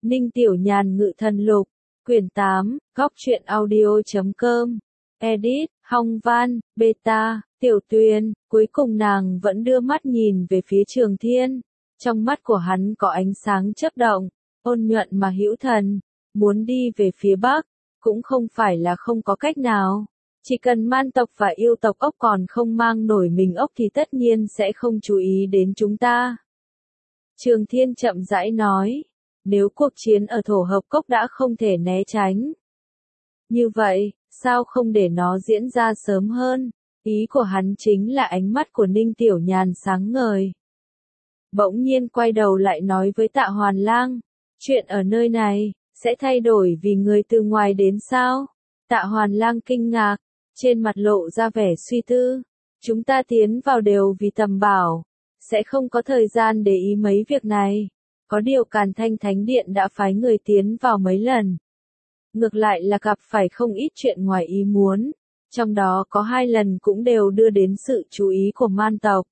Ninh Tiểu Nhàn Ngự Thần Lục, quyển 8, góc truyện audio.com, edit, Hong Văn, beta, Tiểu Tuyền, cuối cùng nàng vẫn đưa mắt nhìn về phía Trường Thiên, trong mắt của hắn có ánh sáng chớp động, ôn nhuận mà hữu thần, muốn đi về phía Bắc, cũng không phải là không có cách nào. Chỉ cần man tộc và yêu tộc ốc còn không mang nổi mình ốc thì tất nhiên sẽ không chú ý đến chúng ta. Trường Thiên chậm rãi nói, nếu cuộc chiến ở thổ hợp cốc đã không thể né tránh. Như vậy, sao không để nó diễn ra sớm hơn? Ý của hắn chính là ánh mắt của Ninh Tiểu Nhàn sáng ngời. Bỗng nhiên quay đầu lại nói với Tạ Hoàn Lang, chuyện ở nơi này, sẽ thay đổi vì người từ ngoài đến sao? Tạ Hoàn Lang kinh ngạc, trên mặt lộ ra vẻ suy tư. Chúng ta tiến vào đều vì tầm bảo, sẽ không có thời gian để ý mấy việc này. Có điều Càn Thanh Thánh Điện đã phái người tiến vào mấy lần. Ngược lại là gặp phải không ít chuyện ngoài ý muốn, trong đó có 2 lần cũng đều đưa đến sự chú ý của man tộc.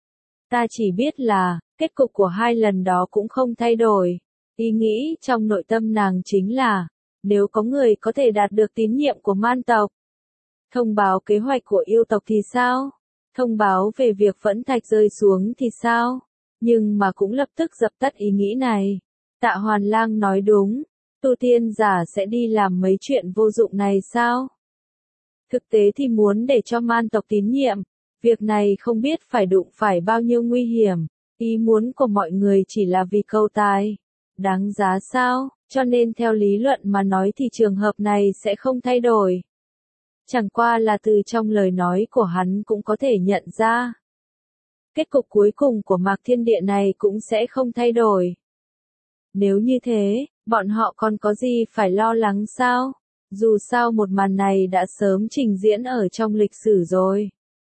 Ta chỉ biết là, kết cục của 2 lần đó cũng không thay đổi. Ý nghĩ trong nội tâm nàng chính là, nếu có người có thể đạt được tín nhiệm của man tộc, thông báo kế hoạch của yêu tộc thì sao? Thông báo về việc Phẫn Thạch rơi xuống thì sao? Nhưng mà cũng lập tức dập tắt ý nghĩ này. Tạ Hoàn Lang nói đúng, tu tiên giả sẽ đi làm mấy chuyện vô dụng này sao? Thực tế thì muốn để cho man tộc tín nhiệm, việc này không biết phải đụng phải bao nhiêu nguy hiểm, ý muốn của mọi người chỉ là vì câu tài. Đáng giá sao? Cho nên theo lý luận mà nói thì trường hợp này sẽ không thay đổi. Chẳng qua là từ trong lời nói của hắn cũng có thể nhận ra. Kết cục cuối cùng của Mạc Thiên Địa này cũng sẽ không thay đổi. Nếu như thế, bọn họ còn có gì phải lo lắng sao? Dù sao một màn này đã sớm trình diễn ở trong lịch sử rồi.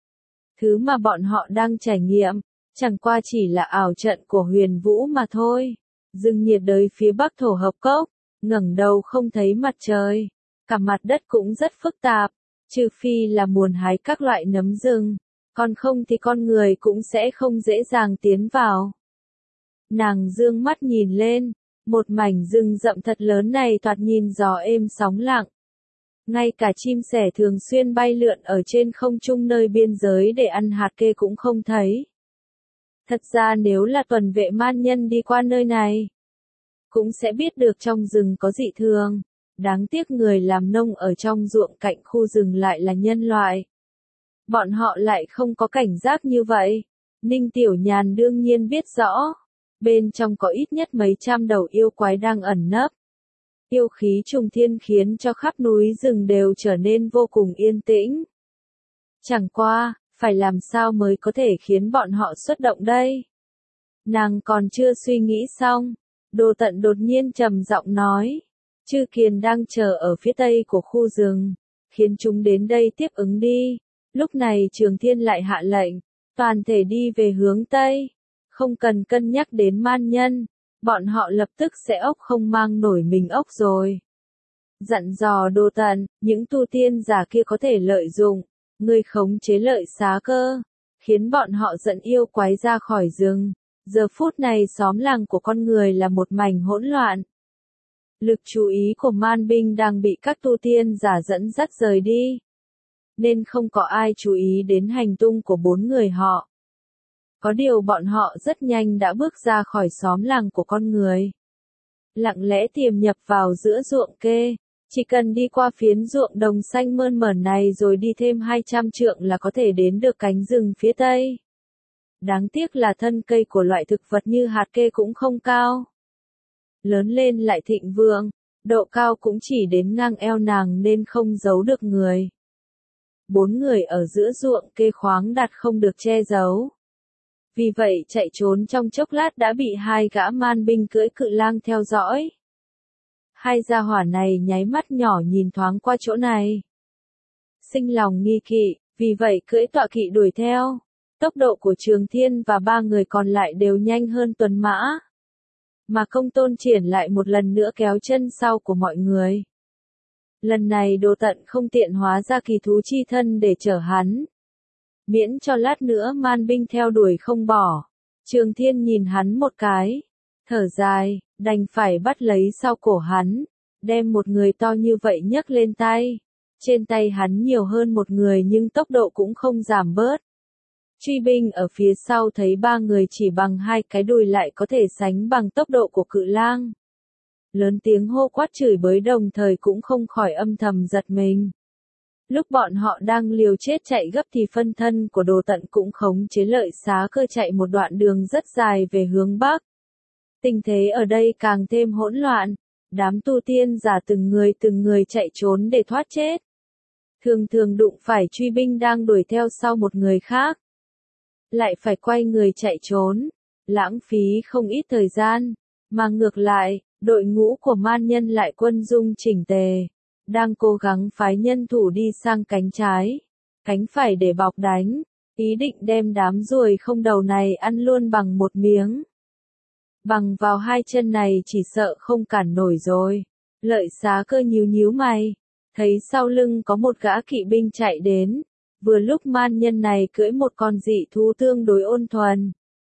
Thứ mà bọn họ đang trải nghiệm, chẳng qua chỉ là ảo trận của Huyền Vũ mà thôi. Rừng nhiệt đới phía bắc thổ hợp cốc, ngẩng đầu không thấy mặt trời. Cả mặt đất cũng rất phức tạp, trừ phi là muốn hái các loại nấm rừng. Còn không thì con người cũng sẽ không dễ dàng tiến vào. Nàng dương mắt nhìn lên, một mảnh rừng rậm thật lớn này thoạt nhìn gió êm sóng lặng. Ngay cả chim sẻ thường xuyên bay lượn ở trên không trung nơi biên giới để ăn hạt kê cũng không thấy. Thật ra nếu là tuần vệ man nhân đi qua nơi này, cũng sẽ biết được trong rừng có dị thường. Đáng tiếc người làm nông ở trong ruộng cạnh khu rừng lại là nhân loại. Bọn họ lại không có cảnh giác như vậy. Ninh Tiểu Nhàn đương nhiên biết rõ. Bên trong có ít nhất mấy trăm đầu yêu quái đang ẩn nấp. Yêu khí trùng thiên khiến cho khắp núi rừng đều trở nên vô cùng yên tĩnh. Chẳng qua, phải làm sao mới có thể khiến bọn họ xuất động đây? Nàng còn chưa suy nghĩ xong. Đồ Tận đột nhiên trầm giọng nói. Chư Kiền đang chờ ở phía tây của khu rừng. Khiến chúng đến đây tiếp ứng đi. Lúc này Trường Thiên lại hạ lệnh, toàn thể đi về hướng Tây, không cần cân nhắc đến man nhân, bọn họ lập tức sẽ ốc không mang nổi mình ốc rồi. Dặn dò Đồ Tận, những tu tiên giả kia có thể lợi dụng, người khống chế lợi xá cơ, khiến bọn họ dẫn yêu quái ra khỏi rừng. Giờ phút này xóm làng của con người là một mảnh hỗn loạn. Lực chú ý của man binh đang bị các tu tiên giả dẫn dắt rời đi. Nên không có ai chú ý đến hành tung của 4 người họ. Có điều bọn họ rất nhanh đã bước ra khỏi xóm làng của con người. Lặng lẽ tiềm nhập vào giữa ruộng kê, chỉ cần đi qua phiến ruộng đồng xanh mơn mởn này rồi đi thêm 200 trượng là có thể đến được cánh rừng phía tây. Đáng tiếc là thân cây của loại thực vật như hạt kê cũng không cao. Lớn lên lại thịnh vượng, độ cao cũng chỉ đến ngang eo nàng nên không giấu được người. 4 người ở giữa ruộng kê khoáng đạt không được che giấu. Vì vậy chạy trốn trong chốc lát đã bị 2 gã man binh cưỡi cự lang theo dõi. 2 gia hỏa này nháy mắt nhỏ nhìn thoáng qua chỗ này. Sinh lòng nghi kỵ, vì vậy cưỡi tọa kỵ đuổi theo. Tốc độ của Trường Thiên và 3 người còn lại đều nhanh hơn tuần mã. Mà Công Tôn Triển lại một lần nữa kéo chân sau của mọi người. Lần này Đồ Tận không tiện hóa ra kỳ thú chi thân để chở hắn. Miễn cho lát nữa man binh theo đuổi không bỏ. Trường Thiên nhìn hắn một cái. Thở dài, đành phải bắt lấy sau cổ hắn, đem một người to như vậy nhấc lên tay. Trên tay hắn nhiều hơn một người nhưng tốc độ cũng không giảm bớt. Truy binh ở phía sau thấy ba người chỉ bằng hai cái đùi lại có thể sánh bằng tốc độ của cự lang. Lớn tiếng hô quát chửi bới đồng thời cũng không khỏi âm thầm giật mình. Lúc bọn họ đang liều chết chạy gấp thì phân thân của Đồ Tận cũng khống chế Lợi Xá Cơ chạy một đoạn đường rất dài về hướng Bắc. Tình thế ở đây càng thêm hỗn loạn, đám tu tiên giả từng người chạy trốn để thoát chết. Thường thường đụng phải truy binh đang đuổi theo sau một người khác. Lại phải quay người chạy trốn, lãng phí không ít thời gian, mà ngược lại, đội ngũ của man nhân lại quân dung chỉnh tề, đang cố gắng phái nhân thủ đi sang cánh trái, cánh phải để bọc đánh, ý định đem đám ruồi không đầu này ăn luôn bằng một miếng. Bằng vào hai chân này chỉ sợ không cản nổi rồi. Lợi Xá Cơ nhíu mày, thấy sau lưng có một gã kỵ binh chạy đến, vừa lúc man nhân này cưỡi một con dị thú tương đối ôn thuần.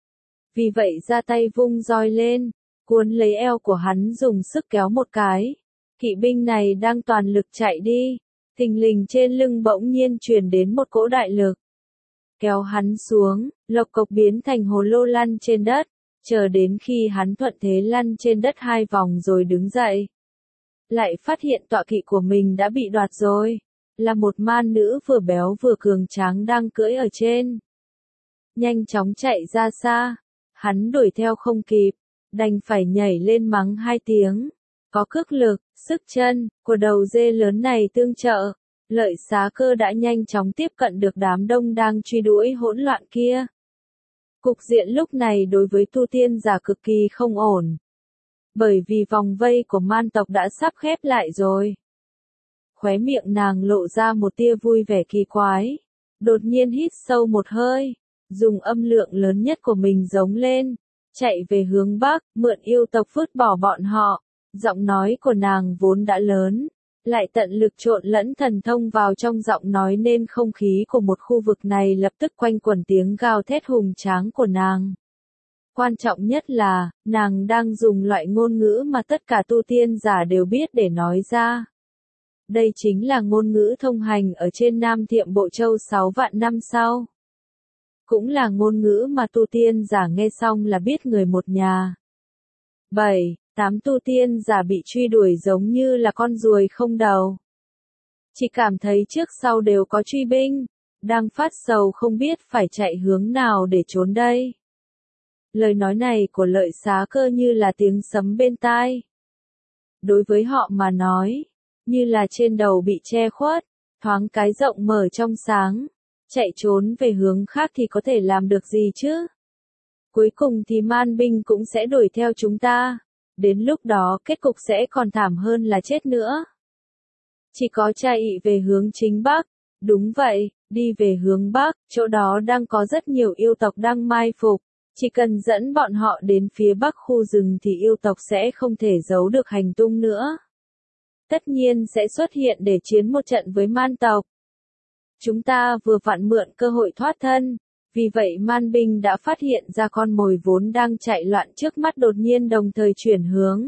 Vì vậy ra tay vung roi lên, cuốn lấy eo của hắn dùng sức kéo một cái. Kỵ binh này đang toàn lực chạy đi, thình lình trên lưng bỗng nhiên truyền đến một cỗ đại lực. Kéo hắn xuống, lộc cộc biến thành hồ lô lăn trên đất, chờ đến khi hắn thuận thế lăn trên đất 2 vòng rồi đứng dậy. Lại phát hiện tọa kỵ của mình đã bị đoạt rồi, là một man nữ vừa béo vừa cường tráng đang cưỡi ở trên. Nhanh chóng chạy ra xa, hắn đuổi theo không kịp, đành phải nhảy lên mắng 2 tiếng. Có cước lực, sức chân của đầu dê lớn này tương trợ, Lợi Xá Cơ đã nhanh chóng tiếp cận được đám đông đang truy đuổi hỗn loạn kia. Cục diện lúc này đối với tu tiên giả cực kỳ không ổn. Bởi vì vòng vây của man tộc đã sắp khép lại rồi. Khóe miệng nàng lộ ra một tia vui vẻ kỳ quái. Đột nhiên hít sâu một hơi, dùng âm lượng lớn nhất của mình giống lên, chạy về hướng Bắc, mượn yêu tộc vứt bỏ bọn họ. Giọng nói của nàng vốn đã lớn, lại tận lực trộn lẫn thần thông vào trong giọng nói nên không khí của một khu vực này lập tức quanh quẩn tiếng gào thét hùng tráng của nàng. Quan trọng nhất là, nàng đang dùng loại ngôn ngữ mà tất cả tu tiên giả đều biết để nói ra. Đây chính là ngôn ngữ thông hành ở trên Nam Thiệm Bộ Châu 6 vạn năm sau. Cũng là ngôn ngữ mà tu tiên giả nghe xong là biết người một nhà. 7-8 tu tiên giả bị truy đuổi giống như là con ruồi không đầu. Chỉ cảm thấy trước sau đều có truy binh, đang phát sầu không biết phải chạy hướng nào để trốn đây. Lời nói này của Lợi Xá Cơ như là tiếng sấm bên tai. Đối với họ mà nói, như là trên đầu bị che khuất, thoáng cái rộng mở trong sáng, chạy trốn về hướng khác thì có thể làm được gì chứ? Cuối cùng thì man binh cũng sẽ đuổi theo chúng ta, đến lúc đó kết cục sẽ còn thảm hơn là chết nữa. Chỉ có chạy về hướng chính Bắc, đúng vậy, đi về hướng Bắc, chỗ đó đang có rất nhiều yêu tộc đang mai phục. Chỉ cần dẫn bọn họ đến phía bắc khu rừng thì yêu tộc sẽ không thể giấu được hành tung nữa. Tất nhiên sẽ xuất hiện để chiến một trận với man tộc. Chúng ta vừa vặn mượn cơ hội thoát thân, vì vậy man binh đã phát hiện ra con mồi vốn đang chạy loạn trước mắt đột nhiên đồng thời chuyển hướng.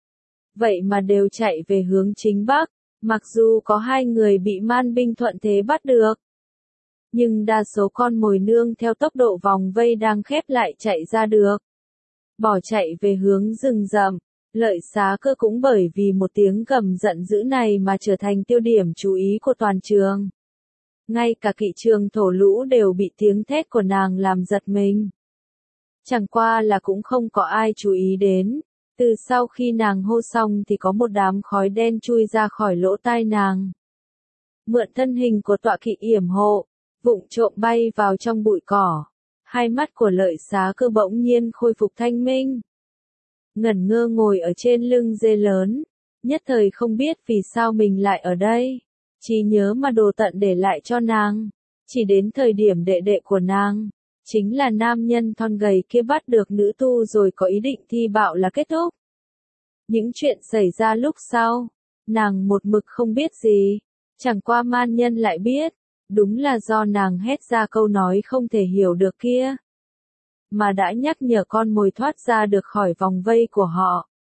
Vậy mà đều chạy về hướng chính bắc, mặc dù có 2 người bị man binh thuận thế bắt được. Nhưng đa số con mồi nương theo tốc độ vòng vây đang khép lại chạy ra được. Bỏ chạy về hướng rừng rậm, Lợi Xá Cơ cũng bởi vì một tiếng gầm giận dữ này mà trở thành tiêu điểm chú ý của toàn trường. Ngay cả kỵ trường thổ lũ đều bị tiếng thét của nàng làm giật mình. Chẳng qua là cũng không có ai chú ý đến. Từ sau khi nàng hô xong thì có một đám khói đen chui ra khỏi lỗ tai nàng. Mượn thân hình của tọa kỵ yểm hộ, vụng trộm bay vào trong bụi cỏ. Hai mắt của Lợi Xá Cơ bỗng nhiên khôi phục thanh minh. Ngẩn ngơ ngồi ở trên lưng dê lớn, nhất thời không biết vì sao mình lại ở đây. Trí nhớ mà Đồ Tận để lại cho nàng, chỉ đến thời điểm đệ đệ của nàng, chính là nam nhân thon gầy kia bắt được nữ tu rồi có ý định thi bạo là kết thúc. Những chuyện xảy ra lúc sau, nàng một mực không biết gì, chẳng qua man nhân lại biết, đúng là do nàng hét ra câu nói không thể hiểu được kia, mà đã nhắc nhở con mồi thoát ra được khỏi vòng vây của họ.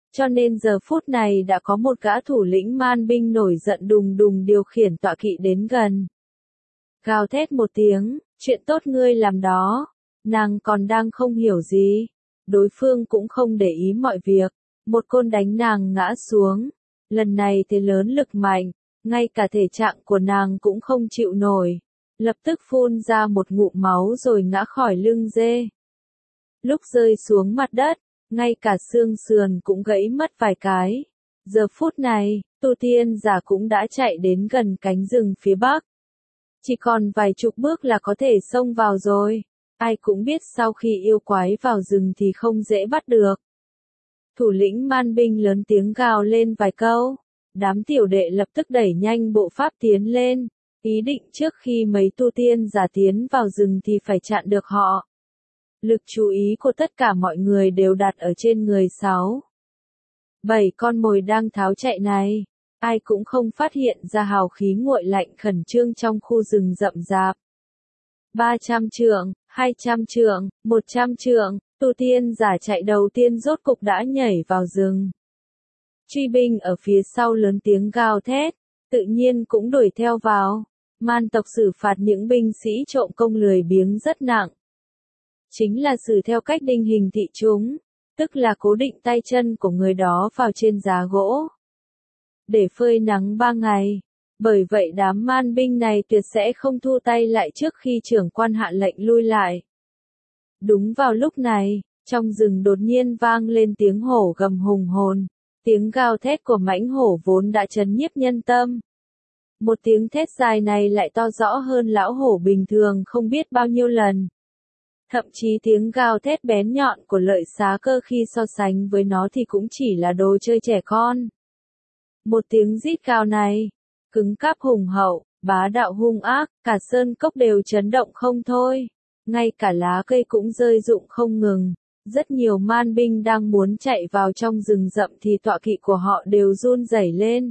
cho nên giờ phút này đã có một gã thủ lĩnh man binh nổi giận đùng đùng điều khiển tọa kỵ đến gần. Gào thét một tiếng, chuyện tốt ngươi làm đó, nàng còn đang không hiểu gì. Đối phương cũng không để ý mọi việc, một côn đánh nàng ngã xuống. Lần này thế lớn lực mạnh, ngay cả thể trạng của nàng cũng không chịu nổi. Lập tức phun ra một ngụm máu rồi ngã khỏi lưng dê. Lúc rơi xuống mặt đất, ngay cả xương sườn cũng gãy mất vài cái. Giờ phút này, tu tiên giả cũng đã chạy đến gần cánh rừng phía bắc. Chỉ còn vài chục bước là có thể xông vào rồi. Ai cũng biết sau khi yêu quái vào rừng thì không dễ bắt được. Thủ lĩnh man binh lớn tiếng gào lên vài câu. Đám tiểu đệ lập tức đẩy nhanh bộ pháp tiến lên. Ý định trước khi mấy tu tiên giả tiến vào rừng thì phải chặn được họ. Lực chú ý của tất cả mọi người đều đặt ở trên người 7 con mồi đang tháo chạy này. Ai cũng không phát hiện ra hào khí nguội lạnh khẩn trương trong khu rừng rậm rạp. 300 trượng, 200 trượng, 100 trượng, tu tiên giả chạy đầu tiên rốt cục đã nhảy vào rừng. Truy binh ở phía sau lớn tiếng gào thét, tự nhiên cũng đuổi theo vào. Man tộc xử phạt những binh sĩ trộm công lười biếng rất nặng. Chính là xử theo cách đinh hình thị chúng, tức là cố định tay chân của người đó vào trên giá gỗ, để phơi nắng 3 ngày. Bởi vậy đám man binh này tuyệt sẽ không thu tay lại trước khi trưởng quan hạ lệnh lui lại. Đúng vào lúc này, trong rừng đột nhiên vang lên tiếng hổ gầm hùng hồn, tiếng gào thét của mãnh hổ vốn đã trấn nhiếp nhân tâm. Một tiếng thét dài này lại to rõ hơn lão hổ bình thường không biết bao nhiêu lần. Thậm chí tiếng gào thét bén nhọn của lợi xá cơ khi so sánh với nó thì cũng chỉ là đồ chơi trẻ con. Một tiếng rít gào này, cứng cáp hùng hậu, bá đạo hung ác, cả sơn cốc đều chấn động không thôi. Ngay cả lá cây cũng rơi rụng không ngừng. Rất nhiều man binh đang muốn chạy vào trong rừng rậm thì tọa kỵ của họ đều run rẩy lên.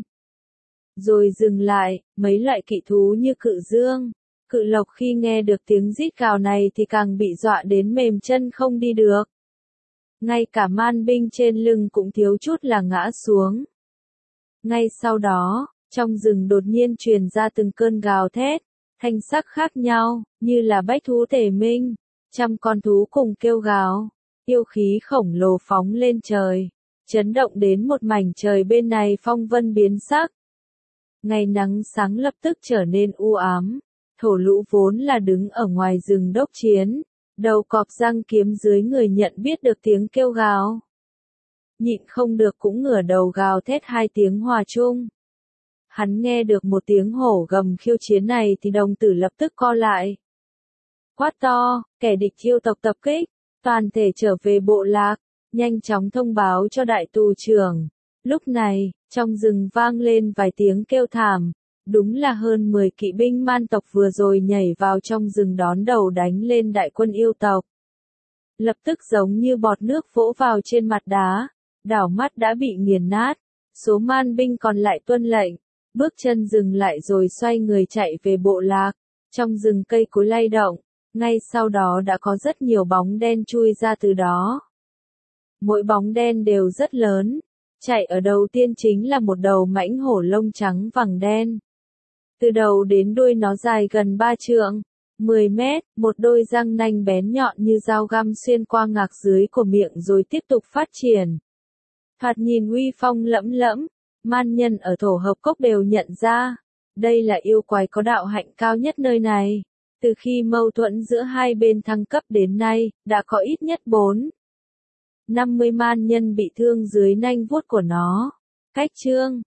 Rồi dừng lại, mấy loại kỵ thú như cự dương, cự lộc khi nghe được tiếng rít gào này thì càng bị dọa đến mềm chân không đi được. Ngay cả man binh trên lưng cũng thiếu chút là ngã xuống. Ngay sau đó, trong rừng đột nhiên truyền ra từng cơn gào thét, thanh sắc khác nhau, như là bách thú tề minh, trăm con thú cùng kêu gào, yêu khí khổng lồ phóng lên trời, chấn động đến một mảnh trời bên này phong vân biến sắc. Ngày nắng sáng lập tức trở nên u ám, thổ lũ vốn là đứng ở ngoài rừng đốc chiến, đầu cọp răng kiếm dưới người nhận biết được tiếng kêu gào. Nhịn không được cũng ngửa đầu gào thét 2 tiếng hòa chung. Hắn nghe được một tiếng hổ gầm khiêu chiến này thì đồng tử lập tức co lại. Quát to, kẻ địch yêu tộc tập kích, toàn thể trở về bộ lạc, nhanh chóng thông báo cho đại tù trưởng. Lúc này, trong rừng vang lên vài tiếng kêu thảm, đúng là hơn 10 kỵ binh man tộc vừa rồi nhảy vào trong rừng đón đầu đánh lên đại quân yêu tộc. Lập tức giống như bọt nước vỗ vào trên mặt đá, đảo mắt đã bị nghiền nát, số man binh còn lại tuân lệnh, bước chân dừng lại rồi xoay người chạy về bộ lạc. Trong rừng cây cối lay động, ngay sau đó đã có rất nhiều bóng đen chui ra từ đó. Mỗi bóng đen đều rất lớn, chạy ở đầu tiên chính là một đầu mãnh hổ lông trắng vàng đen. Từ đầu đến đuôi nó dài gần 3 trượng, 10 mét, một đôi răng nanh bén nhọn như dao găm xuyên qua ngạc dưới của miệng rồi tiếp tục phát triển. Thoạt nhìn uy phong lẫm lẫm, man nhân ở thổ hợp cốc đều nhận ra, đây là yêu quái có đạo hạnh cao nhất nơi này. Từ khi mâu thuẫn giữa hai bên thăng cấp đến nay, đã có ít nhất 50 man nhân bị thương dưới nanh vuốt của nó. Cách chương